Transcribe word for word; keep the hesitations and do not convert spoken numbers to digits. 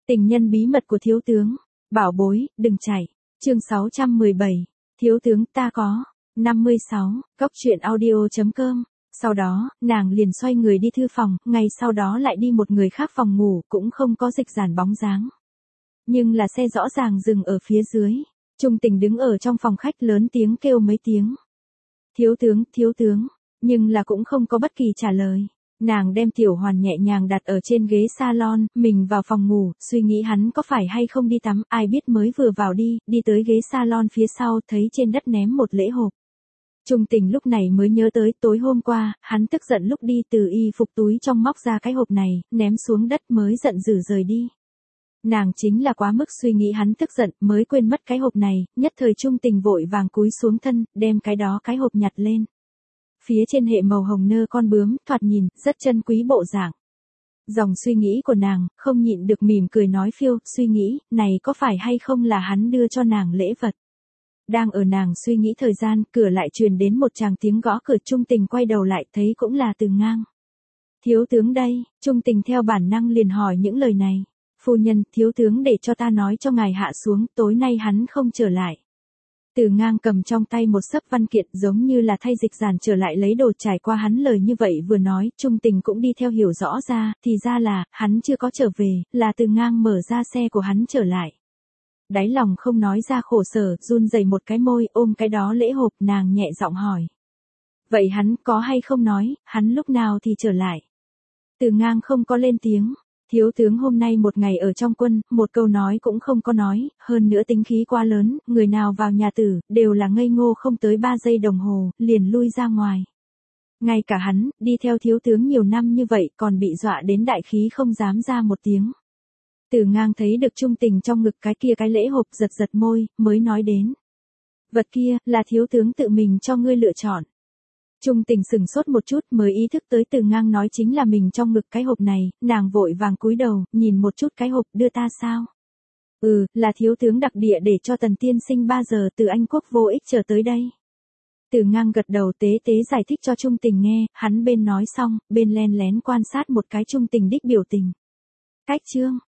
Tình nhân bí mật của thiếu tướng. Bảo bối, đừng chạy. Chương sáu trăm mười bảy. Thiếu tướng ta có. năm mươi sáu. Góc truyện audio chấm com. Sau đó, nàng liền xoay người đi thư phòng, ngày sau đó lại đi một người khác phòng ngủ, cũng không có dịch giản bóng dáng. Nhưng là xe rõ ràng dừng ở phía dưới. Trung Tình đứng ở trong phòng khách lớn tiếng kêu mấy tiếng. Thiếu tướng, thiếu tướng. Nhưng là cũng không có bất kỳ trả lời. Nàng đem Tiểu Hoàn nhẹ nhàng đặt ở trên ghế salon, mình vào phòng ngủ, suy nghĩ hắn có phải hay không đi tắm, ai biết mới vừa vào đi, đi tới ghế salon phía sau, thấy trên đất ném một lễ hộp. Trung Tình lúc này mới nhớ tới tối hôm qua, hắn tức giận lúc đi từ y phục túi trong móc ra cái hộp này, ném xuống đất mới giận dữ rời đi. Nàng chính là quá mức suy nghĩ hắn tức giận, mới quên mất cái hộp này, nhất thời Trung Tình vội vàng cúi xuống thân, đem cái đó cái hộp nhặt lên. Phía trên hệ màu hồng nơ con bướm, thoạt nhìn, rất chân quý bộ dạng. Dòng suy nghĩ của nàng, không nhịn được mỉm cười nói phiêu, suy nghĩ, này có phải hay không là hắn đưa cho nàng lễ vật. Đang ở nàng suy nghĩ thời gian, cửa lại truyền đến một tràng tiếng gõ cửa. Trung Tình quay đầu lại thấy cũng là Từ Ngang. Thiếu tướng đây, Trung Tình theo bản năng liền hỏi những lời này. Phu nhân, thiếu tướng để cho ta nói cho ngài hạ xuống, tối nay hắn không trở lại. Từ Ngang cầm trong tay một xấp văn kiện giống như là thay dịch giản trở lại lấy đồ. Trải qua hắn lời như vậy vừa nói, Trung Tình cũng đi theo hiểu rõ ra, thì ra là, hắn chưa có trở về, là Từ Ngang mở ra xe của hắn trở lại. Đáy lòng không nói ra khổ sở, run rẩy một cái môi, ôm cái đó lễ hộp, nàng nhẹ giọng hỏi. Vậy hắn có hay không nói, hắn lúc nào thì trở lại? Từ Ngang không có lên tiếng. Thiếu tướng hôm nay một ngày ở trong quân, một câu nói cũng không có nói, hơn nữa tính khí quá lớn, người nào vào nhà tử, đều là ngây ngô không tới ba giây đồng hồ, liền lui ra ngoài. Ngay cả hắn, đi theo thiếu tướng nhiều năm như vậy, còn bị dọa đến đại khí không dám ra một tiếng. Từ Ngang thấy được Trung Tình trong ngực cái kia cái lễ hộp, giật giật môi, mới nói đến. Vật kia, là thiếu tướng tự mình cho ngươi lựa chọn. Trung Tình sừng sốt một chút mới ý thức tới Từ Ngang nói chính là mình trong ngực cái hộp này, nàng vội vàng cúi đầu, nhìn một chút cái hộp, đưa ta sao? Ừ, là thiếu tướng đặc địa để cho Tần tiên sinh ba giờ từ Anh Quốc vô ích trở tới đây. Từ Ngang gật đầu tế tế giải thích cho Trung Tình nghe, hắn bên nói xong, bên len lén quan sát một cái Trung Tình đích biểu tình. Cách chương,